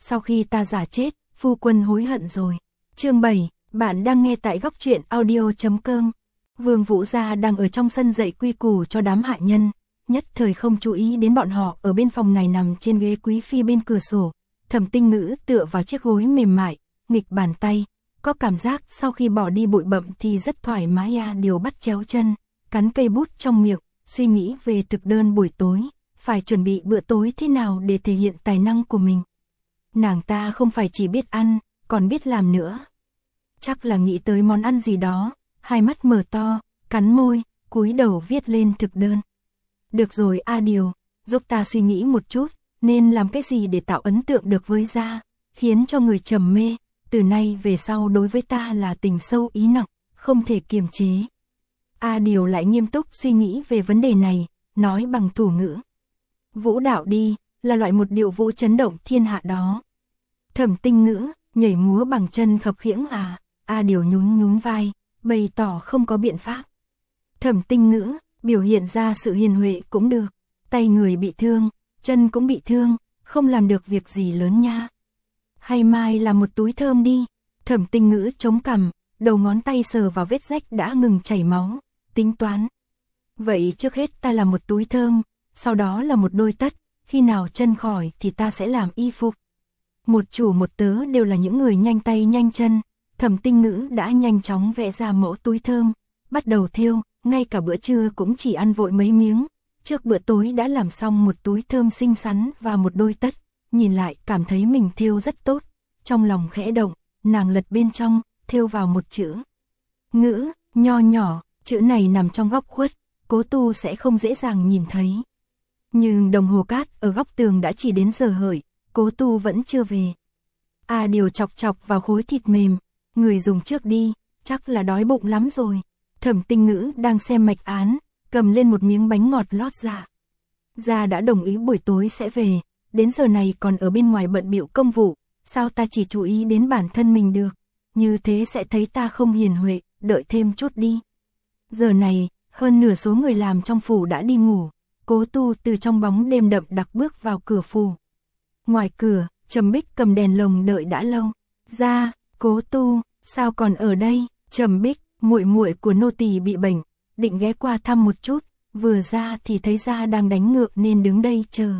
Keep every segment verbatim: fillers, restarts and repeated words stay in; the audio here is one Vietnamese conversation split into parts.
sau khi ta giả chết, phu quân hối hận rồi. Chương bảy, bạn đang nghe tại góc truyện audio chấm com. Vương Vũ Gia đang ở trong sân dạy quy củ cho đám hạ nhân, nhất thời không chú ý đến bọn họ ở bên phòng này nằm trên ghế quý phi bên cửa sổ. Thẩm Tinh Ngữ tựa vào chiếc gối mềm mại, nghịch bàn tay, có cảm giác sau khi bỏ đi bụi bặm thì rất thoải mái. A Điều bắt chéo chân, cắn cây bút trong miệng, suy nghĩ về thực đơn buổi tối, phải chuẩn bị bữa tối thế nào để thể hiện tài năng của mình. Nàng ta không phải chỉ biết ăn, còn biết làm nữa. Chắc là nghĩ tới món ăn gì đó, hai mắt mở to, cắn môi, cúi đầu viết lên thực đơn. Được rồi A Điều, giúp ta suy nghĩ một chút, nên làm cái gì để tạo ấn tượng được với Gia, khiến cho người trầm mê, từ nay về sau đối với ta là tình sâu ý nặng, không thể kiềm chế. A Điều lại nghiêm túc suy nghĩ về vấn đề này, nói bằng thủ ngữ. Vũ đạo đi, là loại một điệu vũ chấn động thiên hạ đó. Thẩm Tinh Ngữ, nhảy múa bằng chân khập khiễng à, A Điều nhún nhún vai, bày tỏ không có biện pháp. Thẩm Tinh Ngữ, biểu hiện ra sự hiền huệ cũng được, tay người bị thương, chân cũng bị thương, không làm được việc gì lớn nha. Hay mai làm một túi thơm đi. Thẩm Tinh Ngữ chống cằm, đầu ngón tay sờ vào vết rách đã ngừng chảy máu, tính toán. Vậy trước hết ta làm một túi thơm, sau đó là một đôi tất, khi nào chân khỏi thì ta sẽ làm y phục. Một chủ một tớ đều là những người nhanh tay nhanh chân. Thẩm Tinh Ngữ đã nhanh chóng vẽ ra mẫu túi thơm, bắt đầu thêu, ngay cả bữa trưa cũng chỉ ăn vội mấy miếng. Trước bữa tối đã làm xong một túi thơm xinh xắn và một đôi tất, nhìn lại cảm thấy mình thêu rất tốt. Trong lòng khẽ động, nàng lật bên trong, thêu vào một chữ. Ngữ, nho nhỏ, chữ này nằm trong góc khuất, Cố Tu sẽ không dễ dàng nhìn thấy. Nhưng đồng hồ cát ở góc tường đã chỉ đến giờ hợi, Cố Tu vẫn chưa về. A Điều chọc chọc vào khối thịt mềm, người dùng trước đi, chắc là đói bụng lắm rồi. Thẩm Tinh Ngữ đang xem mạch án, cầm lên một miếng bánh ngọt lót dạ. Gia đã đồng ý buổi tối sẽ về, đến giờ này còn ở bên ngoài bận bịu công vụ, sao ta chỉ chú ý đến bản thân mình được, như thế sẽ thấy ta không hiền huệ, đợi thêm chút đi. Giờ này, hơn nửa số người làm trong phủ đã đi ngủ, Cố Tu từ trong bóng đêm đậm đặc bước vào cửa phủ. Ngoài cửa, Trầm Bích cầm đèn lồng đợi đã lâu. Gia, Cố Tu, sao còn ở đây? Trầm Bích, muội muội của nô tỳ bị bệnh, định ghé qua thăm một chút, vừa ra thì thấy Gia đang đánh ngựa nên đứng đây chờ.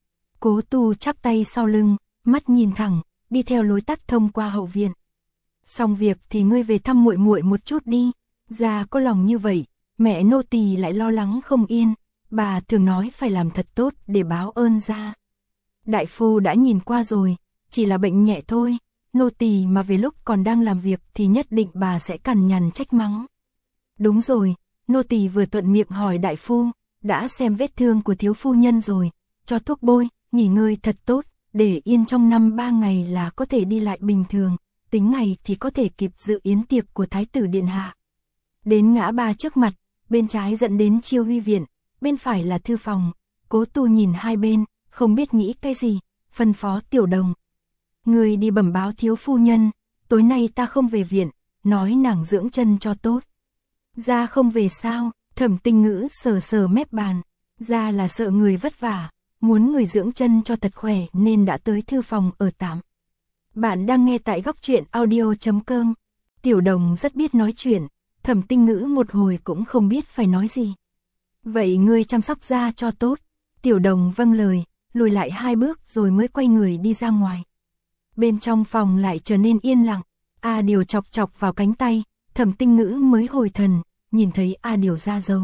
Cố Tu chắp tay sau lưng, mắt nhìn thẳng, đi theo lối tắt thông qua hậu viện. Xong việc thì ngươi về thăm muội muội một chút đi. Gia có lòng như vậy, mẹ nô tỳ lại lo lắng không yên, bà thường nói phải làm thật tốt để báo ơn Gia. Đại phu đã nhìn qua rồi, chỉ là bệnh nhẹ thôi, nô tỳ mà về lúc còn đang làm việc thì nhất định bà sẽ cằn nhằn trách mắng. Đúng rồi, nô tỳ vừa thuận miệng hỏi đại phu, đã xem vết thương của thiếu phu nhân rồi, cho thuốc bôi, nghỉ ngơi thật tốt, để yên trong năm ba ngày là có thể đi lại bình thường, tính ngày thì có thể kịp dự yến tiệc của thái tử điện hạ. Đến ngã ba trước mặt, bên trái dẫn đến Chiêu Huy viện, bên phải là thư phòng. Cố Tu nhìn hai bên, không biết nghĩ cái gì, phân phó Tiểu Đồng. Người đi bẩm báo thiếu phu nhân, tối nay ta không về viện, nói nàng dưỡng chân cho tốt. Gia không về sao? Thẩm Tinh Ngữ sờ sờ mép bàn. Gia là sợ người vất vả, muốn người dưỡng chân cho thật khỏe nên đã tới thư phòng ở tạm. Bạn đang nghe tại góc truyện audio chấm com. Tiểu Đồng rất biết nói chuyện, Thẩm Tinh Ngữ một hồi cũng không biết phải nói gì. Vậy ngươi chăm sóc Gia cho tốt. Tiểu Đồng vâng lời, lùi lại hai bước rồi mới quay người đi ra ngoài. Bên trong phòng lại trở nên yên lặng. A Điều chọc chọc vào cánh tay, Thẩm Tinh Ngữ mới hồi thần, nhìn thấy A Điều ra dấu.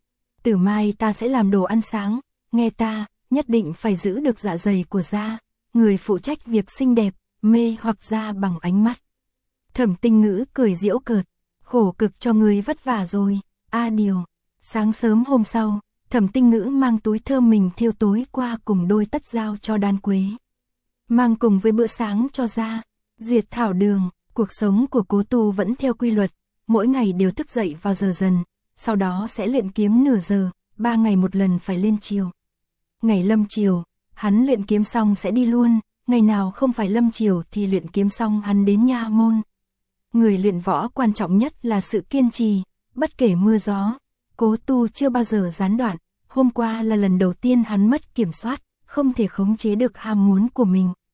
Từ mai ta sẽ làm đồ ăn sáng, nghe ta, nhất định phải giữ được dạ dày của Gia, người phụ trách việc xinh đẹp, mê hoặc Gia bằng ánh mắt. Thẩm Tinh Ngữ cười giễu cợt, khổ cực cho người vất vả rồi, A Điều. Sáng sớm hôm sau, Thẩm Tinh Ngữ mang túi thơm mình thiêu tối qua cùng đôi tất giao cho Đan Quế. Mang cùng với bữa sáng cho Gia. Duyệt thảo đường, cuộc sống của Cố Tu vẫn theo quy luật, mỗi ngày đều thức dậy vào giờ dần, sau đó sẽ luyện kiếm nửa giờ, ba ngày một lần phải lên chiều. Ngày lâm chiều, hắn luyện kiếm xong sẽ đi luôn, ngày nào không phải lâm chiều thì luyện kiếm xong hắn đến nha môn. Người luyện võ quan trọng nhất là sự kiên trì, bất kể mưa gió. Cố Tu chưa bao giờ gián đoạn, hôm qua là lần đầu tiên hắn mất kiểm soát, không thể khống chế được ham muốn của mình.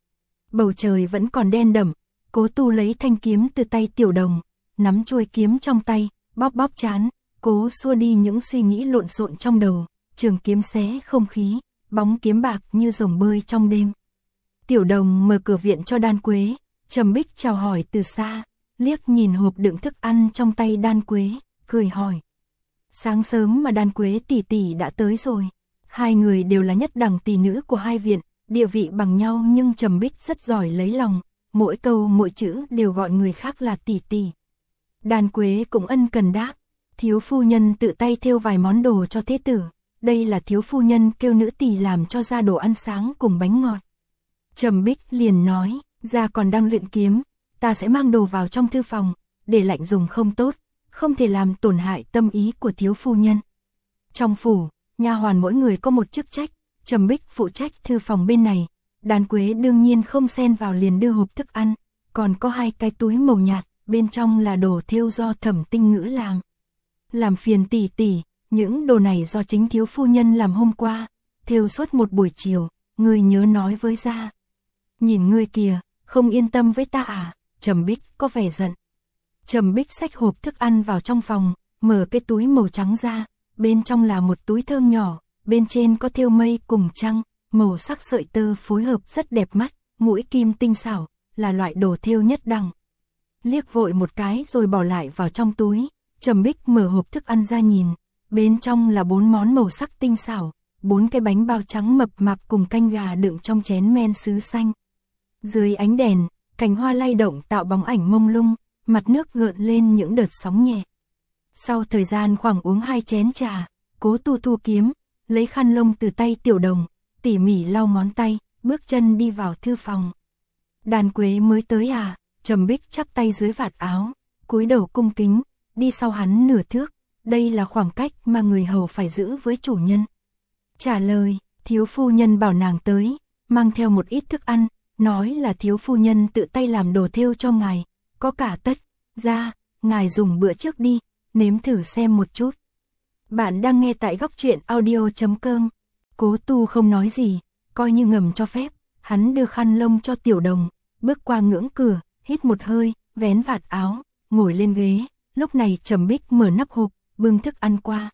Bầu trời vẫn còn đen đậm, Cố Tu lấy thanh kiếm từ tay Tiểu Đồng, nắm chuôi kiếm trong tay, bóp bóp trán, cố xua đi những suy nghĩ lộn xộn trong đầu, trường kiếm xé không khí, bóng kiếm bạc như rồng bơi trong đêm. Tiểu Đồng mở cửa viện cho Đan Quế, Trầm Bích chào hỏi từ xa, liếc nhìn hộp đựng thức ăn trong tay Đan Quế, cười hỏi. Sáng sớm mà Đan Quế tỷ tỷ đã tới rồi. Hai người đều là nhất đẳng tỷ nữ của hai viện, địa vị bằng nhau nhưng Trầm Bích rất giỏi lấy lòng, mỗi câu mỗi chữ đều gọi người khác là tỷ tỷ. Đan Quế cũng ân cần đáp, thiếu phu nhân tự tay thêu vài món đồ cho thế tử, đây là thiếu phu nhân kêu nữ tỳ làm cho ra đồ ăn sáng cùng bánh ngọt. Trầm Bích liền nói, gia còn đang luyện kiếm, ta sẽ mang đồ vào trong thư phòng, để lạnh dùng không tốt, không thể làm tổn hại tâm ý của thiếu phu nhân. Trong phủ, nha hoàn mỗi người có một chức trách, Trầm Bích phụ trách thư phòng bên này, Đan Quế đương nhiên không xen vào liền đưa hộp thức ăn, còn có hai cái túi màu nhạt, bên trong là đồ thêu do Thẩm Tinh Ngữ làm. Làm phiền tỷ tỷ, những đồ này do chính thiếu phu nhân làm hôm qua, thêu suốt một buổi chiều, ngươi nhớ nói với gia. Nhìn ngươi kìa, không yên tâm với ta à? Trầm Bích có vẻ giận. Trầm Bích xách hộp thức ăn vào trong phòng, mở cái túi màu trắng ra, bên trong là một túi thơm nhỏ, bên trên có thêu mây cùng trăng, màu sắc sợi tơ phối hợp rất đẹp mắt, mũi kim tinh xảo, là loại đồ thêu nhất đẳng. Liếc vội một cái rồi bỏ lại vào trong túi, Trầm Bích mở hộp thức ăn ra nhìn, bên trong là bốn món màu sắc tinh xảo, bốn cái bánh bao trắng mập mạp cùng canh gà đựng trong chén men sứ xanh. Dưới ánh đèn, cành hoa lay động tạo bóng ảnh mông lung, mặt nước gợn lên những đợt sóng nhẹ. Sau thời gian khoảng uống hai chén trà, Cố Tu thu kiếm, lấy khăn lông từ tay Tiểu Đồng, tỉ mỉ lau ngón tay, bước chân đi vào thư phòng. Đan Quế mới tới à? Trầm Bích chắp tay dưới vạt áo, cúi đầu cung kính, đi sau hắn nửa thước, đây là khoảng cách mà người hầu phải giữ với chủ nhân. Trả lời, thiếu phu nhân bảo nàng tới, mang theo một ít thức ăn, nói là thiếu phu nhân tự tay làm đồ thêu cho ngài, có cả tất, ra, ngài dùng bữa trước đi, nếm thử xem một chút. Bạn đang nghe tại góc truyện audio chấm com. Cố Tu không nói gì, coi như ngầm cho phép, hắn đưa khăn lông cho Tiểu Đồng, bước qua ngưỡng cửa, hít một hơi, vén vạt áo, ngồi lên ghế, lúc này Trầm Bích mở nắp hộp, bưng thức ăn qua.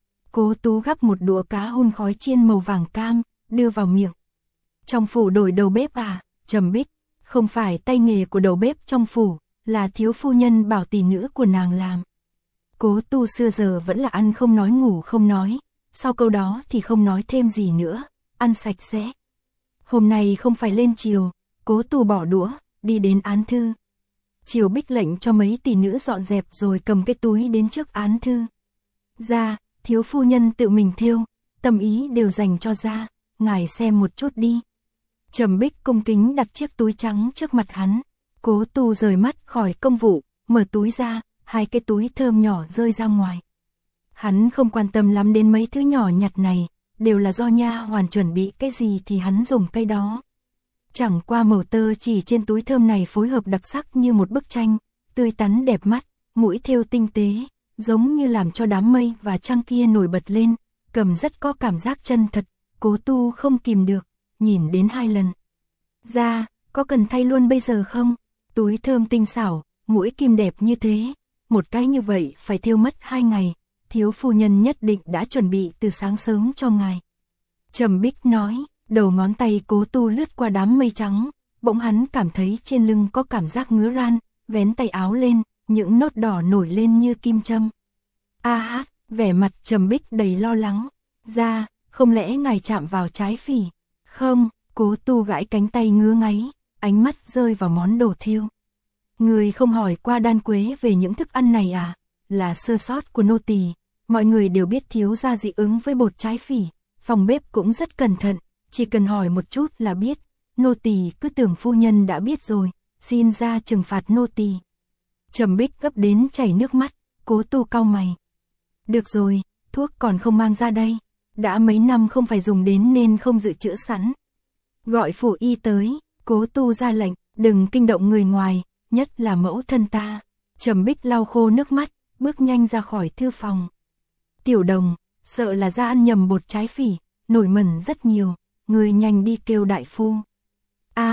Cố Tú gắp một đũa cá hun khói chiên màu vàng cam, đưa vào miệng. Trong phủ đổi đầu bếp à? Trầm Bích, không phải tay nghề của đầu bếp trong phủ, là thiếu phu nhân bảo tỷ nữ của nàng làm. Cố Tu xưa giờ vẫn là ăn không nói ngủ không nói, sau câu đó thì không nói thêm gì nữa, ăn sạch sẽ. Hôm nay không phải lên chiều, Cố Tu bỏ đũa, đi đến án thư. Triều Bích lệnh cho mấy tỷ nữ dọn dẹp rồi cầm cái túi đến trước án thư. Ra, thiếu phu nhân tự mình thêu, tâm ý đều dành cho ra, ngài xem một chút đi. Trầm Bích cung kính đặt chiếc túi trắng trước mặt hắn, Cố Tu rời mắt khỏi công vụ, mở túi ra, hai cái túi thơm nhỏ rơi ra ngoài. Hắn không quan tâm lắm đến mấy thứ nhỏ nhặt này, đều là do nha hoàn chuẩn bị cái gì thì hắn dùng cái đó. Chẳng qua màu tơ chỉ trên túi thơm này phối hợp đặc sắc như một bức tranh, tươi tắn đẹp mắt, mũi thêu tinh tế, giống như làm cho đám mây và trăng kia nổi bật lên, cầm rất có cảm giác chân thật, Cố Tu không kìm được, nhìn đến hai lần. Ra, có cần thay luôn bây giờ không? Túi thơm tinh xảo, mũi kim đẹp như thế, một cái như vậy phải thêu mất hai ngày, thiếu phu nhân nhất định đã chuẩn bị từ sáng sớm cho ngài. Trầm Bích nói, đầu ngón tay Cố Tu lướt qua đám mây trắng, bỗng hắn cảm thấy trên lưng có cảm giác ngứa ran, vén tay áo lên, những nốt đỏ nổi lên như kim châm. A hát, vẻ mặt Trầm Bích đầy lo lắng. Ra, không lẽ ngài chạm vào trái phỉ? Không, Cố Tu gãi cánh tay ngứa ngáy, ánh mắt rơi vào món đồ thêu. Người không hỏi qua Đan Quế về những thức ăn này à? Là sơ sót của nô tỳ. Mọi người đều biết thiếu gia dị ứng với bột trái phỉ, phòng bếp cũng rất cẩn thận, chỉ cần hỏi một chút là biết. Nô tỳ cứ tưởng phu nhân đã biết rồi, xin ra trừng phạt nô tỳ. Trầm Bích gấp đến chảy nước mắt, Cố Tu cau mày. Được rồi, thuốc còn không mang ra đây, đã mấy năm không phải dùng đến nên không dự trữ sẵn. Gọi phủ y tới, Cố Tu ra lệnh, đừng kinh động người ngoài, nhất là mẫu thân ta. Trầm Bích lau khô nước mắt, bước nhanh ra khỏi thư phòng. Tiểu Đồng, sợ là ra ăn nhầm bột trái phỉ, nổi mẩn rất nhiều, người nhanh đi kêu đại phu. A,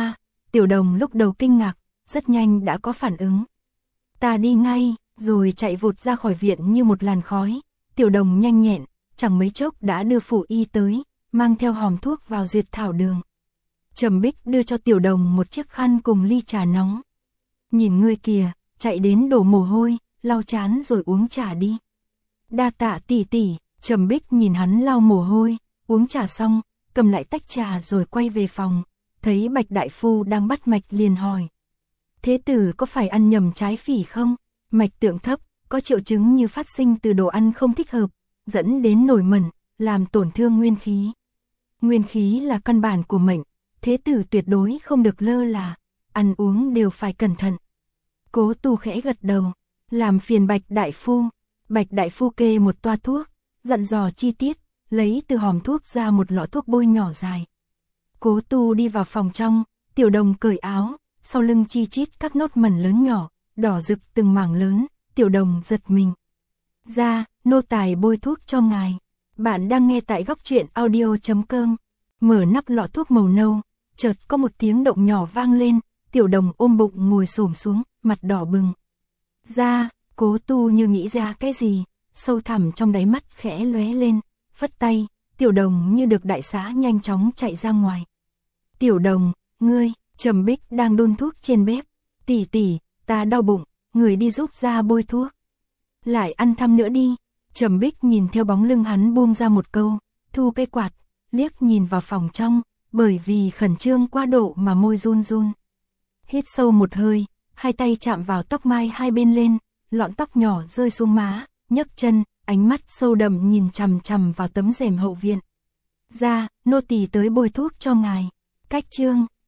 Tiểu Đồng lúc đầu kinh ngạc, rất nhanh đã có phản ứng. Ta đi ngay, rồi chạy vụt ra khỏi viện như một làn khói. Tiểu Đồng nhanh nhẹn, chẳng mấy chốc đã đưa phủ y tới, mang theo hòm thuốc vào duyệt thảo đường. Trầm Bích đưa cho Tiểu Đồng một chiếc khăn cùng ly trà nóng. Nhìn ngươi kìa, chạy đến đổ mồ hôi, lau chán rồi uống trà đi. Đa tạ tỷ tỷ. Trầm Bích nhìn hắn lau mồ hôi, uống trà xong, cầm lại tách trà rồi quay về phòng, thấy Bạch đại phu đang bắt mạch liền hỏi. Thế tử có phải ăn nhầm trái phỉ không? Mạch tượng thấp, có triệu chứng như phát sinh từ đồ ăn không thích hợp, dẫn đến nổi mẩn, làm tổn thương nguyên khí. Nguyên khí là căn bản của mệnh, thế tử tuyệt đối không được lơ là, ăn uống đều phải cẩn thận. Cố Tu khẽ gật đầu, làm phiền Bạch đại phu. Bạch đại phu kê một toa thuốc, dặn dò chi tiết, lấy từ hòm thuốc ra một lọ thuốc bôi nhỏ dài. Cố Tu đi vào phòng trong, Tiểu Đồng cởi áo, sau lưng chi chít các nốt mẩn lớn nhỏ, đỏ rực từng mảng lớn. Tiểu Đồng giật mình. Ra, nô tài bôi thuốc cho ngài. Bạn đang nghe tại góc truyện audio chấm com. Mở nắp lọ thuốc màu nâu, chợt có một tiếng động nhỏ vang lên. Tiểu Đồng ôm bụng ngồi xổm xuống, mặt đỏ bừng. Ra, Cố Tu như nghĩ ra cái gì, sâu thẳm trong đáy mắt khẽ lóe lên, phất tay, Tiểu Đồng như được đại xá nhanh chóng chạy ra ngoài. Tiểu Đồng, ngươi, Trầm Bích đang đun thuốc trên bếp. Tỷ tỷ, ta đau bụng, người đi giúp ra bôi thuốc. Lại ăn thăm nữa đi. Trầm Bích nhìn theo bóng lưng hắn buông ra một câu, thu cây quạt, liếc nhìn vào phòng trong, bởi vì khẩn trương quá độ mà môi run run. Hít sâu một hơi, hai tay chạm vào tóc mai hai bên lên, lọn tóc nhỏ rơi xuống má, nhấc chân, ánh mắt sâu đậm nhìn chằm chằm vào tấm rèm hậu viện. Ra, nô tỳ tới bôi thuốc cho ngài. Cách chương